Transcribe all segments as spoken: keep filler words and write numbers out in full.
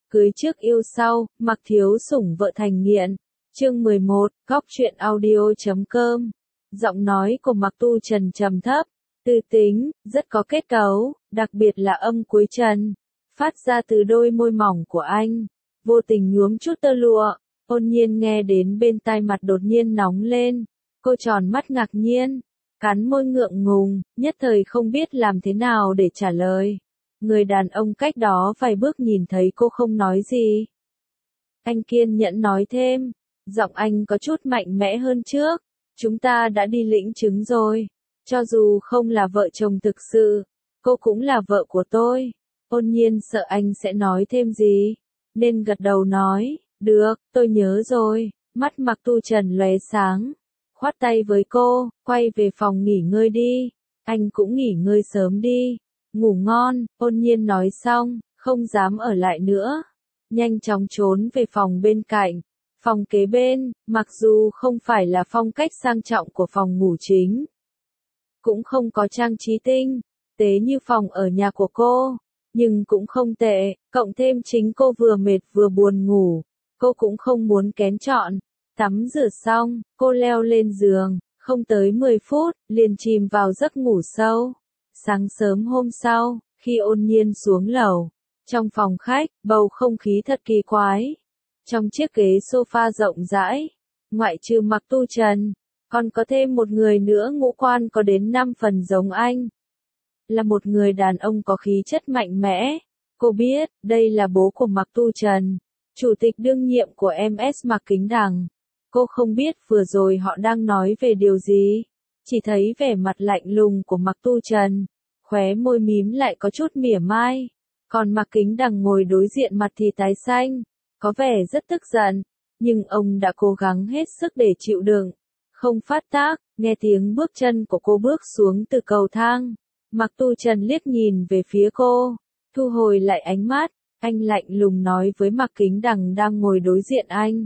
Cưới trước yêu sau, Mặc Thiếu Sủng vợ thành nghiện. Chương mười một, Góc truyện audio chấm com. Giọng nói của Mạc Tu Trần trầm thấp, tư tính, rất có kết cấu, đặc biệt là âm cuối trần, phát ra từ đôi môi mỏng của anh, vô tình nhuốm chút tơ lụa. Ôn Nhiên nghe đến bên tai mặt đột nhiên nóng lên, cô tròn mắt ngạc nhiên, cắn môi ngượng ngùng, nhất thời không biết làm thế nào để trả lời. Người đàn ông cách đó vài bước nhìn thấy cô không nói gì. Anh kiên nhẫn nói thêm, giọng anh có chút mạnh mẽ hơn trước, chúng ta đã đi lĩnh chứng rồi, cho dù không là vợ chồng thực sự, cô cũng là vợ của tôi. Ôn Nhiên sợ anh sẽ nói thêm gì, nên gật đầu nói, được, tôi nhớ rồi. Mắt Mạc Tu Trần lóe sáng, khoát tay với cô, quay về phòng nghỉ ngơi đi, anh cũng nghỉ ngơi sớm đi, ngủ ngon. Ôn Nhiên nói xong, không dám ở lại nữa, nhanh chóng trốn về phòng bên cạnh. Phòng kế bên, mặc dù không phải là phong cách sang trọng của phòng ngủ chính, cũng không có trang trí tinh tế như phòng ở nhà của cô, nhưng cũng không tệ, cộng thêm chính cô vừa mệt vừa buồn ngủ, cô cũng không muốn kén chọn. Tắm rửa xong, cô leo lên giường, không tới mười phút, liền chìm vào giấc ngủ sâu. Sáng sớm hôm sau, khi Ôn Nhiên xuống lầu, trong phòng khách, bầu không khí thật kỳ quái. Trong chiếc ghế sofa rộng rãi, ngoại trừ Mạc Tu Trần, còn có thêm một người nữa ngũ quan có đến năm phần giống anh. Là một người đàn ông có khí chất mạnh mẽ. Cô biết, đây là bố của Mạc Tu Trần, chủ tịch đương nhiệm của em ét Mạc Kính Đằng. Cô không biết vừa rồi họ đang nói về điều gì, chỉ thấy vẻ mặt lạnh lùng của Mạc Tu Trần, khóe môi mím lại có chút mỉa mai, còn Mạc Kính Đằng ngồi đối diện mặt thì tái xanh, có vẻ rất tức giận, nhưng ông đã cố gắng hết sức để chịu đựng, không phát tác. Nghe tiếng bước chân của cô bước xuống từ cầu thang, Mạc Tu Trần liếc nhìn về phía cô, thu hồi lại ánh mắt, anh lạnh lùng nói với Mạc Kính Đằng đang ngồi đối diện anh.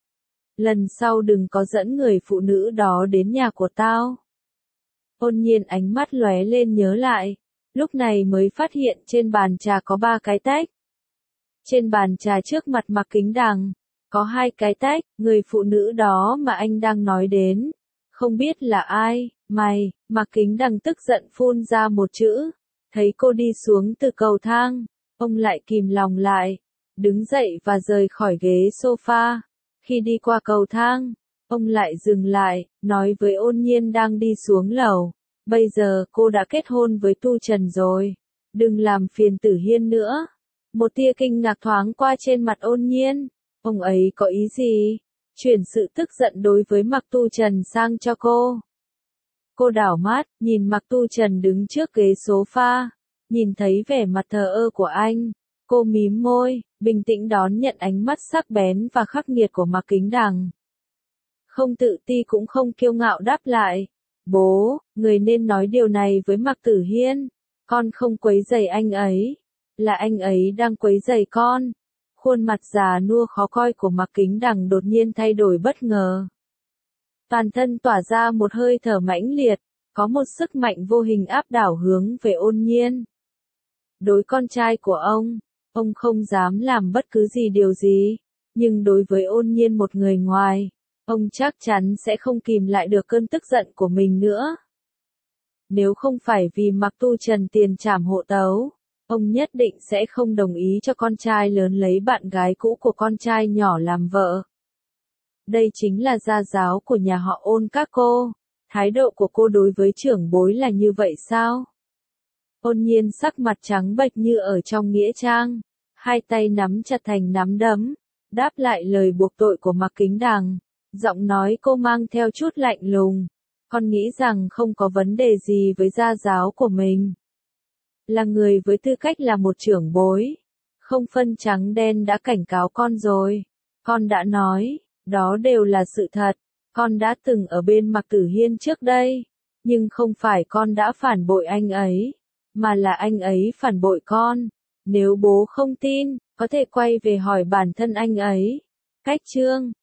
Lần sau đừng có dẫn người phụ nữ đó đến nhà của tao. Ôn Nhiên ánh mắt lóe lên nhớ lại, lúc này mới phát hiện trên bàn trà có ba cái tách. Trên bàn trà trước mặt Mạc Kính Đằng, có hai cái tách, người phụ nữ đó mà anh đang nói đến, không biết là ai. Mày. Mạc Kính Đằng tức giận phun ra một chữ, thấy cô đi xuống từ cầu thang, ông lại kìm lòng lại, đứng dậy và rời khỏi ghế sofa. Khi đi qua cầu thang, ông lại dừng lại, nói với Ôn Nhiên đang đi xuống lầu, bây giờ cô đã kết hôn với Tu Trần rồi, đừng làm phiền Tử Hiên nữa. Một tia kinh ngạc thoáng qua trên mặt Ôn Nhiên, ông ấy có ý gì? Chuyển sự tức giận đối với Mạc Tu Trần sang cho cô. Cô đảo mắt, nhìn Mạc Tu Trần đứng trước ghế sofa, nhìn thấy vẻ mặt thờ ơ của anh, cô mím môi, bình tĩnh đón nhận ánh mắt sắc bén và khắc nghiệt của Mạc Kính Đằng. Không tự ti cũng không kiêu ngạo đáp lại, bố, người nên nói điều này với Mạc Tử Hiên, con không quấy rầy anh ấy, là anh ấy đang quấy rầy con. Khuôn mặt già nua khó coi của Mạc Kính Đằng đột nhiên thay đổi bất ngờ. Toàn thân tỏa ra một hơi thở mãnh liệt, có một sức mạnh vô hình áp đảo hướng về Ôn Nhiên. Đối con trai của ông, ông không dám làm bất cứ gì điều gì, nhưng đối với Ôn Nhiên một người ngoài, ông chắc chắn sẽ không kìm lại được cơn tức giận của mình nữa. Nếu không phải vì Mạc Tu Trần tiền trảm hộ tấu, ông nhất định sẽ không đồng ý cho con trai lớn lấy bạn gái cũ của con trai nhỏ làm vợ. Đây chính là gia giáo của nhà họ Ôn các cô, thái độ của cô đối với trưởng bối là như vậy sao? Ôn Nhiên sắc mặt trắng bệch như ở trong nghĩa trang, hai tay nắm chặt thành nắm đấm, đáp lại lời buộc tội của Mạc Kính Đằng, giọng nói cô mang theo chút lạnh lùng, con nghĩ rằng không có vấn đề gì với gia giáo của mình. Là người với tư cách là một trưởng bối, không phân trắng đen đã cảnh cáo con rồi, con đã nói, đó đều là sự thật, con đã từng ở bên Mạc Tử Hiên trước đây, nhưng không phải con đã phản bội anh ấy, mà là anh ấy phản bội con. Nếu bố không tin, có thể quay về hỏi bản thân anh ấy. Cách chương